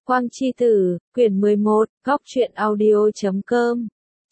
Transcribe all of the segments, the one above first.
Quang Chi Tử, quyển 11, góc truyện audio.com.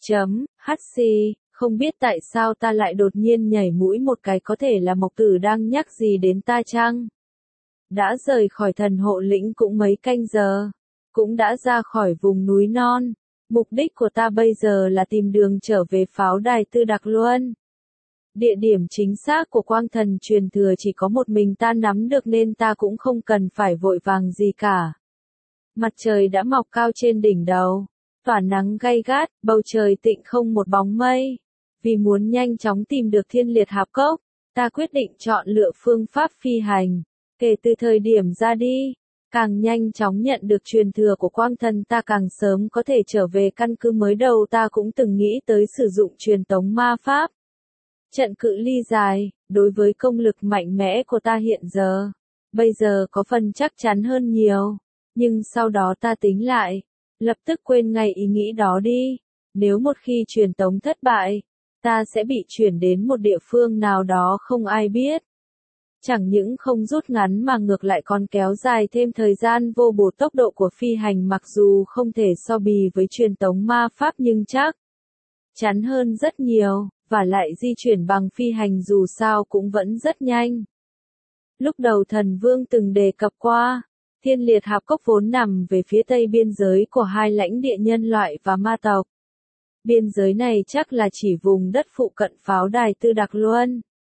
HC, không biết tại sao ta lại đột nhiên nhảy mũi một cái, có thể là Mộc Tử đang nhắc gì đến ta chăng? Đã rời khỏi thần hộ lĩnh cũng mấy canh giờ, cũng đã ra khỏi vùng núi non. Mục đích của ta bây giờ là tìm đường trở về pháo đài Tư Đặc Luân. Địa điểm chính xác của quang thần truyền thừa chỉ có một mình ta nắm được nên ta cũng không cần phải vội vàng gì cả. Mặt trời đã mọc cao trên đỉnh đầu, tỏa nắng gay gắt, bầu trời tịnh không một bóng mây. Vì muốn nhanh chóng tìm được Thiên Liệt Hạp Cốc, ta quyết định chọn lựa phương pháp phi hành. Kể từ thời điểm ra đi, càng nhanh chóng nhận được truyền thừa của quang thần ta càng sớm có thể trở về căn cứ mới. Đầu ta cũng từng nghĩ tới sử dụng truyền tống ma pháp. Trận cự ly dài, đối với công lực mạnh mẽ của ta hiện giờ, bây giờ có phần chắc chắn hơn nhiều. Nhưng sau đó ta tính lại, lập tức quên ngay ý nghĩ đó đi. Nếu một khi truyền tống thất bại, ta sẽ bị chuyển đến một địa phương nào đó không ai biết. Chẳng những không rút ngắn mà ngược lại còn kéo dài thêm thời gian vô bổ. Tốc độ của phi hành mặc dù không thể so bì với truyền tống ma pháp nhưng chắc chắn hơn rất nhiều, và lại di chuyển bằng phi hành dù sao cũng vẫn rất nhanh. Lúc đầu Thần Vương từng đề cập qua, Thiên Liệt Hạp Cốc vốn nằm về phía tây biên giới của hai lãnh địa nhân loại và ma tộc. Biên giới này chắc là chỉ vùng đất phụ cận pháo đài Tư Đặc Luân.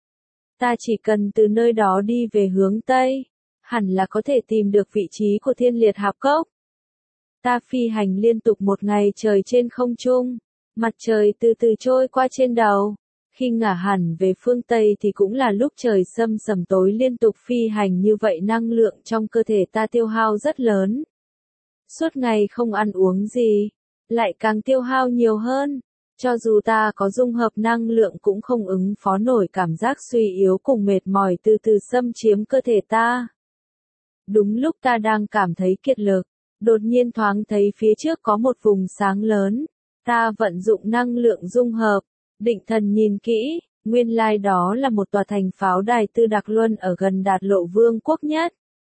Ta chỉ cần từ nơi đó đi về hướng tây, hẳn là có thể tìm được vị trí của Thiên Liệt Hạp Cốc. Ta phi hành liên tục một ngày trời trên không trung, mặt trời từ từ trôi qua trên đầu. Khi ngả hẳn về phương Tây thì cũng là lúc trời sâm sầm tối. Liên tục phi hành như vậy năng lượng trong cơ thể ta tiêu hao rất lớn. Suốt ngày không ăn uống gì, lại càng tiêu hao nhiều hơn. Cho dù ta có dung hợp năng lượng cũng không ứng phó nổi cảm giác suy yếu cùng mệt mỏi từ từ xâm chiếm cơ thể ta. Đúng lúc ta đang cảm thấy kiệt lực, đột nhiên thoáng thấy phía trước có một vùng sáng lớn. Ta vận dụng năng lượng dung hợp, định thần nhìn kỹ, nguyên lai đó là một tòa thành pháo đài Tư Đặc Luân ở gần Đạt Lộ Vương quốc nhất.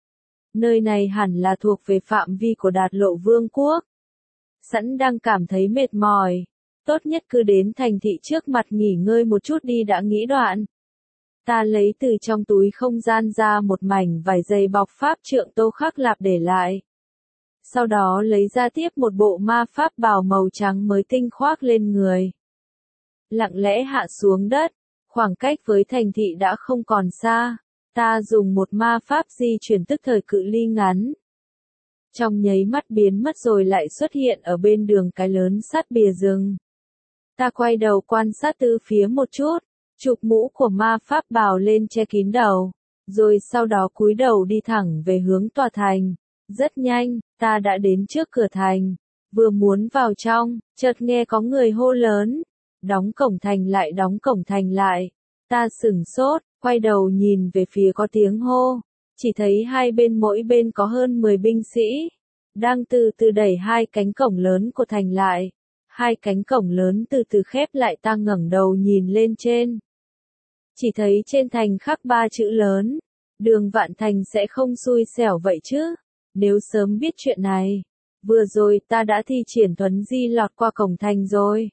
Nơi này hẳn là thuộc về phạm vi của Đạt Lộ Vương quốc. Sẵn đang cảm thấy mệt mỏi, tốt nhất cứ đến thành thị trước mặt nghỉ ngơi một chút đi đã nghĩ đoạn. Ta lấy từ trong túi không gian ra một mảnh vải dày bọc pháp trượng Tô Khắc Lạp để lại. Sau đó lấy ra tiếp một bộ ma pháp bào màu trắng mới tinh khoác lên người. Lặng lẽ hạ xuống đất, khoảng cách với thành thị đã không còn xa. Ta dùng một ma pháp di chuyển tức thời cự ly ngắn. Trong nháy mắt biến mất rồi lại xuất hiện ở bên đường cái lớn sát bìa rừng. Ta quay đầu quan sát tứ phía một chút, chụp mũ của ma pháp bào lên che kín đầu, rồi sau đó cúi đầu đi thẳng về hướng tòa thành. Rất nhanh, ta đã đến trước cửa thành, vừa muốn vào trong, chợt nghe có người hô lớn, đóng cổng thành lại, đóng cổng thành lại. Ta sửng sốt, quay đầu nhìn về phía có tiếng hô, chỉ thấy hai bên mỗi bên có hơn 10 binh sĩ, đang từ từ đẩy hai cánh cổng lớn của thành lại. Hai cánh cổng lớn từ từ khép lại. Ta ngẩng đầu nhìn lên trên, chỉ thấy trên thành khắc 3 chữ lớn, Đường Vạn Thành. Sẽ không xui xẻo vậy chứ? Nếu sớm biết chuyện này, vừa rồi ta đã thi triển thuấn di lọt qua cổng thành rồi.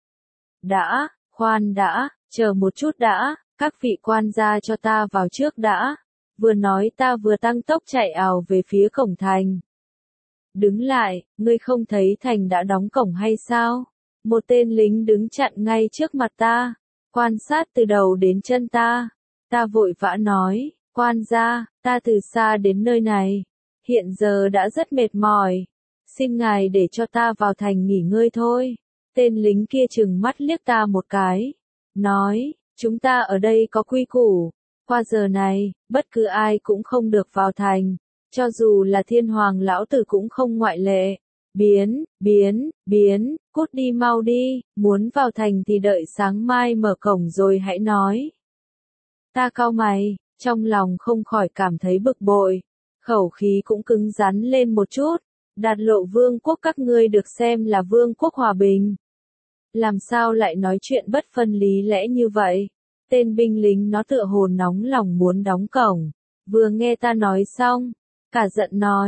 Khoan đã, chờ một chút đã, các vị quan gia cho ta vào trước đã. Vừa nói ta vừa tăng tốc chạy ào về phía cổng thành. Đứng lại, ngươi không thấy thành đã đóng cổng hay sao? Một tên lính đứng chặn ngay trước mặt ta, quan sát từ đầu đến chân ta. Ta vội vã nói, quan gia, ta từ xa đến nơi này, hiện giờ đã rất mệt mỏi, xin ngài để cho ta vào thành nghỉ ngơi thôi. Tên lính kia trừng mắt liếc ta một cái, nói, chúng ta ở đây có quy củ, qua giờ này, bất cứ ai cũng không được vào thành, cho dù là Thiên Hoàng lão tử cũng không ngoại lệ. Biến, cút đi mau đi, muốn vào thành thì đợi sáng mai mở cổng rồi hãy nói. Ta cau mày, trong lòng không khỏi cảm thấy bực bội, khẩu khí cũng cứng rắn lên một chút. Đạt Lộ Vương quốc các ngươi được xem là vương quốc hòa bình, làm sao lại nói chuyện bất phân lý lẽ như vậy? Tên binh lính nó tựa hồ nóng lòng muốn đóng cổng, vừa nghe ta nói xong, cả giận nói,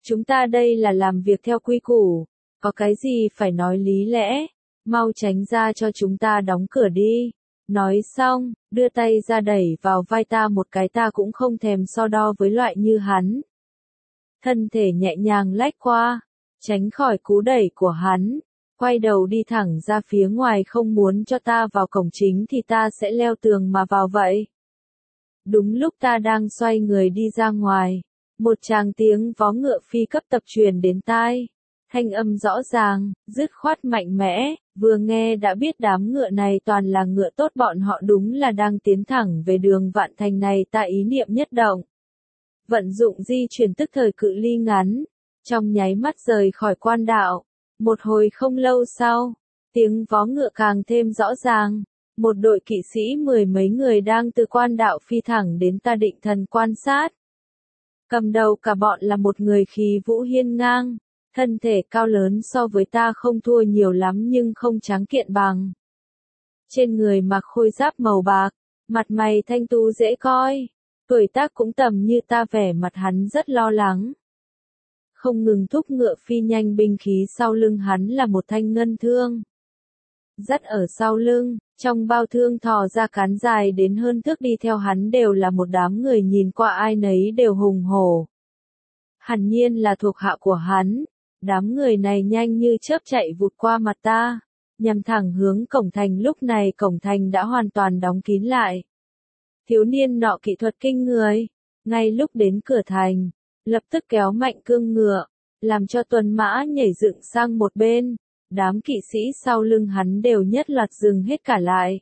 Chúng ta đây là làm việc theo quy củ, có cái gì phải nói lý lẽ, mau tránh ra cho chúng ta đóng cửa đi. Nói xong, đưa tay ra đẩy vào vai ta một cái, ta cũng không thèm so đo với loại như hắn. Thân thể nhẹ nhàng lách qua, tránh khỏi cú đẩy của hắn, quay đầu đi thẳng ra phía ngoài, không muốn cho ta vào cổng chính thì ta sẽ leo tường mà vào vậy. Đúng lúc ta đang xoay người đi ra ngoài, một tràng tiếng vó ngựa phi cấp tập truyền đến tai. Thanh âm rõ ràng, dứt khoát mạnh mẽ, vừa nghe đã biết đám ngựa này toàn là ngựa tốt, bọn họ đúng là đang tiến thẳng về đường Vạn Thành này. Ta ý niệm nhất động, vận dụng di chuyển tức thời cự ly ngắn, trong nháy mắt rời khỏi quan đạo. Một hồi không lâu sau, tiếng vó ngựa càng thêm rõ ràng, một đội kỵ sĩ 10 mấy người đang từ quan đạo phi thẳng đến. Ta định thần quan sát. Cầm đầu cả bọn là một người khí vũ hiên ngang, thân thể cao lớn, so với ta không thua nhiều lắm nhưng không tráng kiện bằng. Trên người mặc khôi giáp màu bạc, mặt mày thanh tú dễ coi, tuổi tác cũng tầm như ta, vẻ mặt hắn rất lo lắng. Không ngừng thúc ngựa phi nhanh, binh khí sau lưng hắn là một thanh ngân thương. Dắt ở sau lưng, trong bao thương thò ra cán dài đến hơn thước, đi theo hắn đều là một đám người nhìn qua ai nấy đều hùng hổ. Hẳn nhiên là thuộc hạ của hắn. Đám người này nhanh như chớp chạy vụt qua mặt ta, nhằm thẳng hướng cổng thành. Lúc này cổng thành đã hoàn toàn đóng kín lại. Thiếu niên nọ kỹ thuật kinh người, ngay lúc đến cửa thành, lập tức kéo mạnh cương ngựa, làm cho tuần mã nhảy dựng sang một bên. Đám kỵ sĩ sau lưng hắn đều nhất loạt dừng hết cả lại.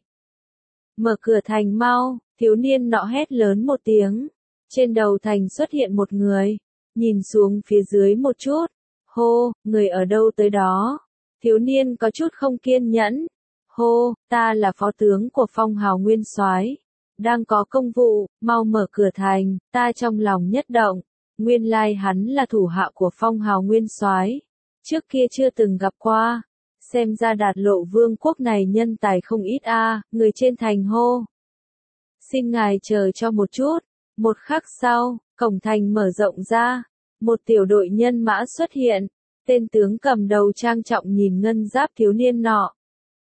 Mở cửa thành mau, thiếu niên nọ hét lớn một tiếng. Trên đầu thành xuất hiện một người, nhìn xuống phía dưới một chút. Hô, người ở đâu tới đó? Thiếu niên có chút không kiên nhẫn. Hô, ta là phó tướng của Phong Hào Nguyên Soái, đang có công vụ, mau mở cửa thành. Ta trong lòng nhất động, nguyên lai hắn là thủ hạ của Phong Hào Nguyên Soái, trước kia chưa từng gặp qua. Xem ra Đạt Lộ Vương quốc này nhân tài không ít a. Người trên thành hô, xin ngài chờ cho một chút. Một khắc sau, cổng thành mở rộng ra. Một tiểu đội nhân mã xuất hiện, tên tướng cầm đầu trang trọng nhìn ngân giáp thiếu niên nọ.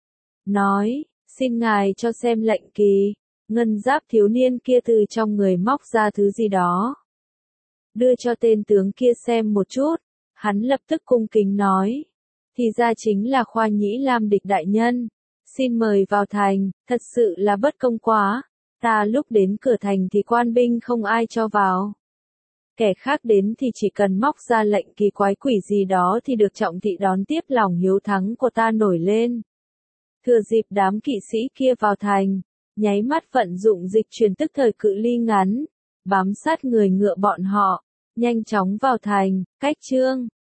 Nói, xin ngài cho xem lệnh kỳ. Ngân giáp thiếu niên kia từ trong người móc ra thứ gì đó, đưa cho tên tướng kia xem một chút. Hắn lập tức cung kính nói, thì ra chính là Khoa Nhĩ Lam địch đại nhân. Xin mời vào thành, thật sự là bất công quá. Ta lúc đến cửa thành thì quan binh không ai cho vào. Kẻ khác đến thì chỉ cần móc ra lệnh kỳ quái quỷ gì đó thì được trọng thị đón tiếp. Lòng hiếu thắng của ta nổi lên. Thừa dịp đám kỵ sĩ kia vào thành, nháy mắt vận dụng dịch chuyển tức thời cự ly ngắn, bám sát người ngựa bọn họ, nhanh chóng vào thành. Cách chương